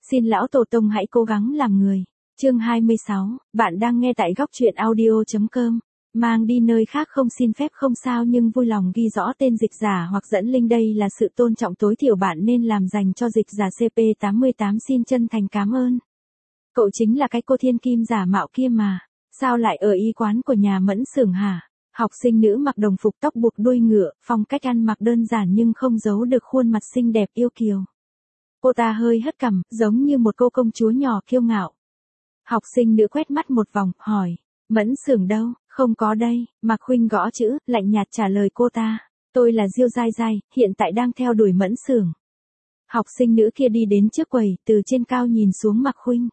Xin lão tổ tông hãy cố gắng làm người. Chương 26, bạn đang nghe tại góc truyện audio.com. Mang đi nơi khác không xin phép không sao nhưng vui lòng ghi rõ tên dịch giả hoặc dẫn link, đây là sự tôn trọng tối thiểu bạn nên làm dành cho dịch giả CP88, xin chân thành cảm ơn. Cậu chính là cái cô thiên kim giả mạo kia mà, sao lại ở y quán của nhà Mẫn Xưởng hả? Học sinh nữ mặc đồng phục tóc buộc đuôi ngựa, phong cách ăn mặc đơn giản nhưng không giấu được khuôn mặt xinh đẹp yêu kiều. Cô ta hơi hất cằm, giống như một cô công chúa nhỏ kiêu ngạo. Học sinh nữ quét mắt một vòng, hỏi, Mẫn Xưởng đâu? Không có đây. Mạc Khuynh gõ chữ, lạnh nhạt trả lời cô ta. Tôi là Diêu Giai Giai, hiện tại đang theo đuổi Mẫn Xưởng. Học sinh nữ kia đi đến trước quầy, từ trên cao nhìn xuống Mạc Khuynh.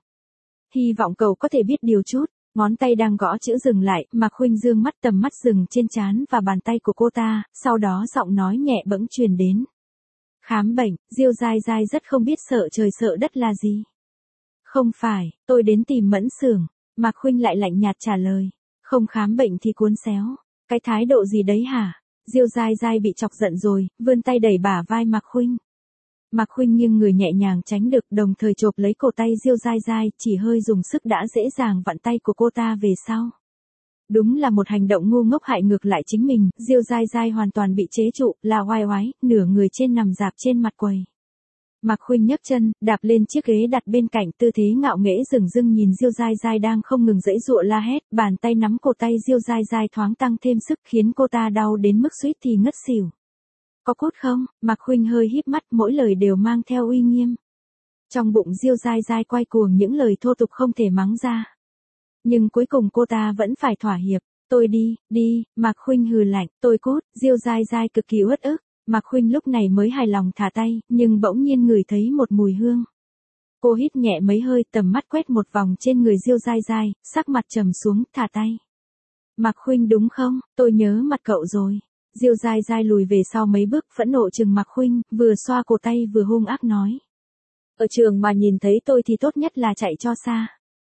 Hy vọng cậu có thể biết điều chút. Ngón tay đang gõ chữ dừng lại, Mạc Khuynh dương mắt, tầm mắt dừng trên trán và bàn tay của cô ta, sau đó giọng nói nhẹ bẫng truyền đến. Khám bệnh. Diêu Giai Giai rất không biết sợ trời sợ đất là gì. Không phải, tôi đến tìm Mẫn Xưởng. Mạc Khuynh lại lạnh nhạt trả lời. Không khám bệnh thì cuốn xéo. Cái thái độ gì đấy hả? Diêu Giai Giai bị chọc giận rồi, vươn tay đẩy bả vai Mạc Khuynh. Mạc Khuynh nghiêng người nhẹ nhàng tránh được, đồng thời chộp lấy cổ tay Diêu Giai Giai, chỉ hơi dùng sức đã dễ dàng vặn tay của cô ta về sau. Đúng là một hành động ngu ngốc hại ngược lại chính mình, Diêu Giai Giai hoàn toàn bị chế trụ, là oai oái, nửa người trên nằm rạp trên mặt quầy. Mạc Khuynh nhấc chân, đạp lên chiếc ghế đặt bên cạnh, tư thế ngạo nghễ dửng dưng nhìn Diêu Giai Giai đang không ngừng giãy giụa la hét, bàn tay nắm cổ tay Diêu Giai Giai thoáng tăng thêm sức khiến cô ta đau đến mức suýt thì ngất xỉu. Có cút không? Mạc Khuynh hơi híp mắt, mỗi lời đều mang theo uy nghiêm. Trong bụng Diêu Giai Giai quay cuồng những lời thô tục không thể mắng ra. Nhưng cuối cùng cô ta vẫn phải thỏa hiệp. Tôi đi, Mạc Khuynh hừ lạnh, tôi cút. Diêu Giai Giai cực kỳ uất ức. Mạc Khuynh lúc này mới hài lòng thả tay, nhưng bỗng nhiên ngửi thấy một mùi hương. Cô hít nhẹ mấy hơi, tầm mắt quét một vòng trên người Diêu Giai Giai, sắc mặt trầm xuống, thả tay. Mạc Khuynh đúng không? Tôi nhớ mặt cậu rồi. Diêu Giai Giai lùi về sau mấy bước, phẫn nộ trừng Mạc Khuynh, vừa xoa cổ tay vừa hung ác nói. Ở trường mà nhìn thấy tôi thì tốt nhất là chạy cho xa.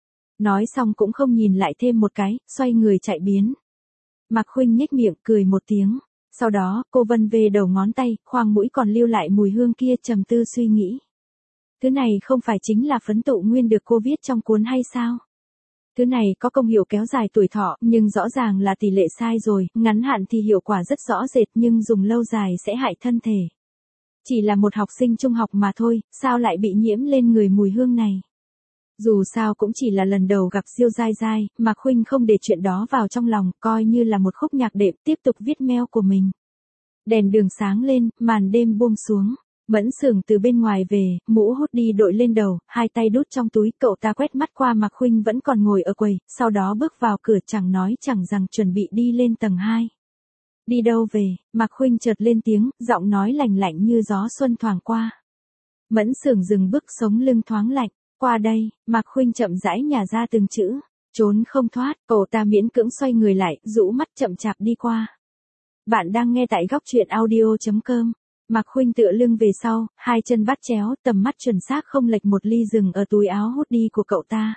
Nói xong cũng không nhìn lại thêm một cái, xoay người chạy biến. Mạc Khuynh nhếch miệng, cười một tiếng. Sau đó, cô vân về đầu ngón tay, khoang mũi còn lưu lại mùi hương kia, trầm tư suy nghĩ. Thứ này không phải chính là phấn tụ nguyên được cô viết trong cuốn hay sao? Thứ này có công hiệu kéo dài tuổi thọ, nhưng rõ ràng là tỷ lệ sai rồi, ngắn hạn thì hiệu quả rất rõ rệt nhưng dùng lâu dài sẽ hại thân thể. Chỉ là một học sinh trung học mà thôi, sao lại bị nhiễm lên người mùi hương này? Dù sao cũng chỉ là lần đầu gặp Diêu Giai Giai, Mạc Khuynh không để chuyện đó vào trong lòng, coi như là một khúc nhạc đệm, tiếp tục viết mail của mình. Đèn đường sáng lên, màn đêm buông xuống. Mẫn Xưởng từ bên ngoài về, mũ hoodie đội lên đầu, hai tay đút trong túi, cậu ta quét mắt qua Mạc Khuynh vẫn còn ngồi ở quầy, sau đó bước vào cửa, chẳng nói chẳng rằng chuẩn bị đi lên tầng 2. Đi đâu về? Mạc Khuynh chợt lên tiếng, giọng nói lạnh lạnh như gió xuân thoảng qua. Mẫn Xưởng dừng bước, sống lưng thoáng lạnh. Qua đây. Mạc Khuynh chậm rãi nhả ra từng chữ. Trốn không thoát. Cậu ta miễn cưỡng xoay người lại, rũ mắt chậm chạp đi qua. Bạn đang nghe tại góc truyện audio.com. Mạc Khuynh tựa lưng về sau, hai chân bắt chéo, tầm mắt chuẩn xác không lệch một ly dừng ở túi áo hoodie của cậu ta.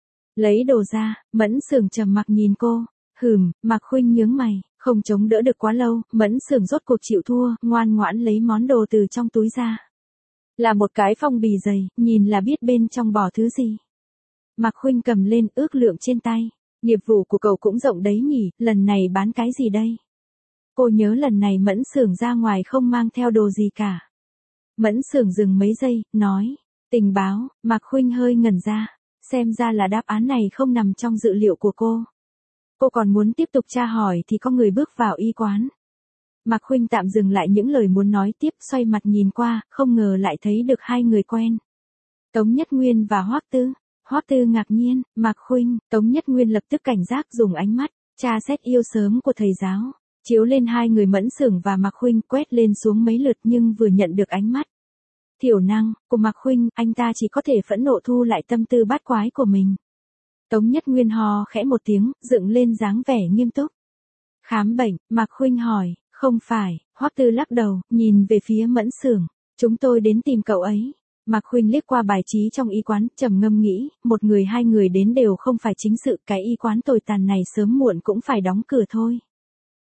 Lấy đồ ra. Mẫn Xưởng trầm mặc nhìn cô. Mạc Khuynh nhướng mày, không chống đỡ được quá lâu, Mẫn Xưởng rốt cuộc chịu thua, ngoan ngoãn lấy món đồ từ trong túi ra. Là một cái phong bì dày, nhìn là biết bên trong bỏ thứ gì. Mạc Khuynh cầm lên, ước lượng trên tay. Nghiệp vụ của cậu cũng rộng đấy nhỉ, lần này bán cái gì đây? Cô nhớ lần này Mẫn Xưởng ra ngoài không mang theo đồ gì cả. Mẫn Xưởng dừng mấy giây, nói. Tình báo. Mạc Khuynh hơi ngẩn ra. Xem ra là đáp án này không nằm trong dự liệu của cô. Cô còn muốn tiếp tục tra hỏi thì có người bước vào y quán. Mạc Khuynh tạm dừng lại những lời muốn nói tiếp, xoay mặt nhìn qua, không ngờ lại thấy được hai người quen. Tống Nhất Nguyên và Hoắc Tư. Hoắc Tư ngạc nhiên, Mạc Khuynh. Tống Nhất Nguyên lập tức cảnh giác, dùng ánh mắt tra xét yêu sớm của thầy giáo, chiếu lên hai người Mẫn Xưởng và Mạc Khuynh, quét lên xuống mấy lượt nhưng vừa nhận được ánh mắt thiểu năng của Mạc Khuynh, anh ta chỉ có thể phẫn nộ thu lại tâm tư bát quái của mình. Tống Nhất Nguyên ho khẽ một tiếng, dựng lên dáng vẻ nghiêm túc. Khám bệnh. Mạc Khuynh hỏi. Không phải. Hoắc Tư lắc đầu, nhìn về phía Mẫn Xưởng. Chúng tôi đến tìm cậu ấy. Mạc Khuynh liếc qua bài trí trong y quán, trầm ngâm nghĩ, một người hai người đến đều không phải chính sự, cái y quán tồi tàn này sớm muộn cũng phải đóng cửa thôi.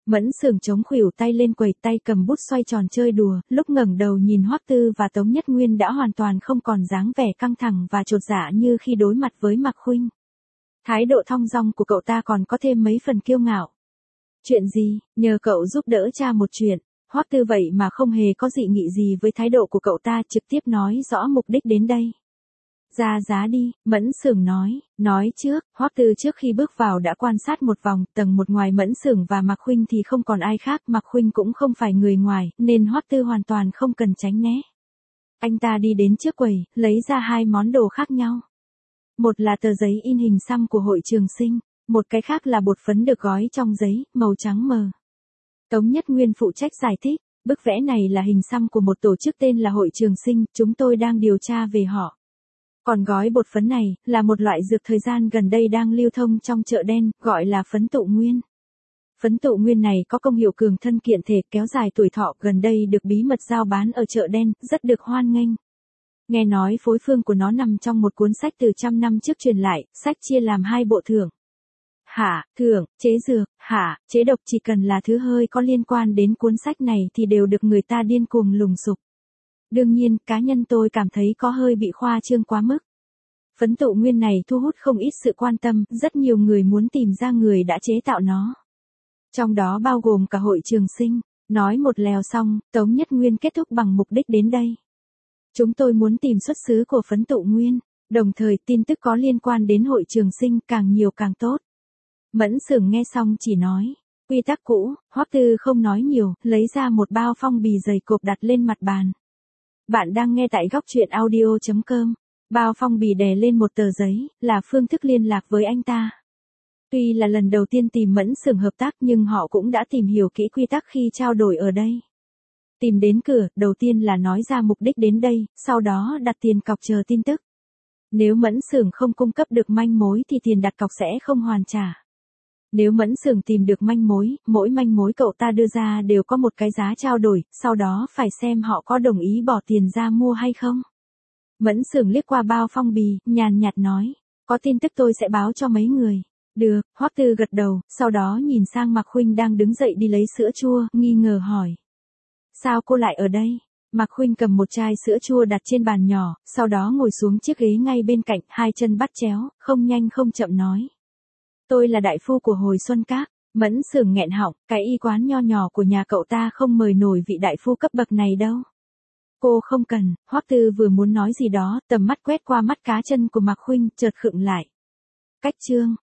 Mẫn Xưởng chống khuỷu tay lên quầy, tay cầm bút xoay tròn chơi đùa, lúc ngẩng đầu nhìn Hoắc Tư và Tống Nhất Nguyên đã hoàn toàn không còn dáng vẻ căng thẳng và chột dạ như khi đối mặt với Mạc Khuynh. Thái độ thong dong của cậu ta còn có thêm mấy phần kiêu ngạo. Chuyện gì, nhờ cậu giúp đỡ cha một chuyện. Hoắc Tư vậy mà không hề có dị nghị gì với thái độ của cậu ta, trực tiếp nói rõ mục đích đến đây. Ra giá đi, Mẫn Xưởng nói trước. Hoắc Tư trước khi bước vào đã quan sát một vòng, tầng một ngoài Mẫn Xưởng và Mạc Khuynh thì không còn ai khác, Mạc Khuynh cũng không phải người ngoài, nên Hoắc Tư hoàn toàn không cần tránh né. Anh ta đi đến trước quầy, lấy ra hai món đồ khác nhau. Một là tờ giấy in hình xăm của Hội Trường Sinh, một cái khác là bột phấn được gói trong giấy, màu trắng mờ. Tống Nhất Nguyên phụ trách giải thích, bức vẽ này là hình xăm của một tổ chức tên là Hội Trường Sinh, chúng tôi đang điều tra về họ. Còn gói bột phấn này, là một loại dược thời gian gần đây đang lưu thông trong chợ đen, gọi là phấn tụ nguyên. Phấn tụ nguyên này có công hiệu cường thân kiện thể, kéo dài tuổi thọ, gần đây được bí mật giao bán ở chợ đen, rất được hoan nghênh. Nghe nói phối phương của nó nằm trong một cuốn sách từ 100 năm trước truyền lại, sách chia làm 2 bộ thưởng. Thưởng, chế dược, chế độc, chỉ cần là thứ hơi có liên quan đến cuốn sách này thì đều được người ta điên cuồng lùng sục. Đương nhiên, cá nhân tôi cảm thấy có hơi bị khoa trương quá mức. Phấn tụ nguyên này thu hút không ít sự quan tâm, rất nhiều người muốn tìm ra người đã chế tạo nó. Trong đó bao gồm cả Hội Trường Sinh. Nói một lèo xong, Tống Nhất Nguyên kết thúc bằng mục đích đến đây. Chúng tôi muốn tìm xuất xứ của phấn tụ nguyên, đồng thời tin tức có liên quan đến Hội Trường Sinh càng nhiều càng tốt. Mẫn Xưởng nghe xong chỉ nói, quy tắc cũ. Hoắc Tư không nói nhiều, lấy ra một bao phong bì dày cộp đặt lên mặt bàn. Bạn đang nghe tại góc truyện audio.com. Bao phong bì đè lên một tờ giấy, là phương thức liên lạc với anh ta. Tuy là lần đầu tiên tìm Mẫn Xưởng hợp tác nhưng họ cũng đã tìm hiểu kỹ quy tắc khi trao đổi ở đây. Tìm đến cửa, đầu tiên là nói ra mục đích đến đây, sau đó đặt tiền cọc chờ tin tức. Nếu Mẫn Xưởng không cung cấp được manh mối thì tiền đặt cọc sẽ không hoàn trả. Nếu Mẫn Xưởng tìm được manh mối, mỗi manh mối cậu ta đưa ra đều có một cái giá trao đổi, sau đó phải xem họ có đồng ý bỏ tiền ra mua hay không. Mẫn Xưởng liếc qua bao phong bì, nhàn nhạt nói, có tin tức tôi sẽ báo cho mấy người. Được, Hoắc Tư gật đầu, sau đó nhìn sang Mạc Khuynh đang đứng dậy đi lấy sữa chua, nghi ngờ hỏi. Sao cô lại ở đây? Mạc Khuynh cầm một chai sữa chua đặt trên bàn nhỏ, sau đó ngồi xuống chiếc ghế ngay bên cạnh, hai chân bắt chéo, không nhanh không chậm nói. Tôi là đại phu của Hồi Xuân Các. Mẫn Xưởng nghẹn họng, cái y quán nho nhỏ của nhà cậu ta không mời nổi vị đại phu cấp bậc này đâu. Cô không cần. Hoắc Tư vừa muốn nói gì đó, tầm mắt quét qua mắt cá chân của Mạc Khuynh, chợt khựng lại. Cách chương,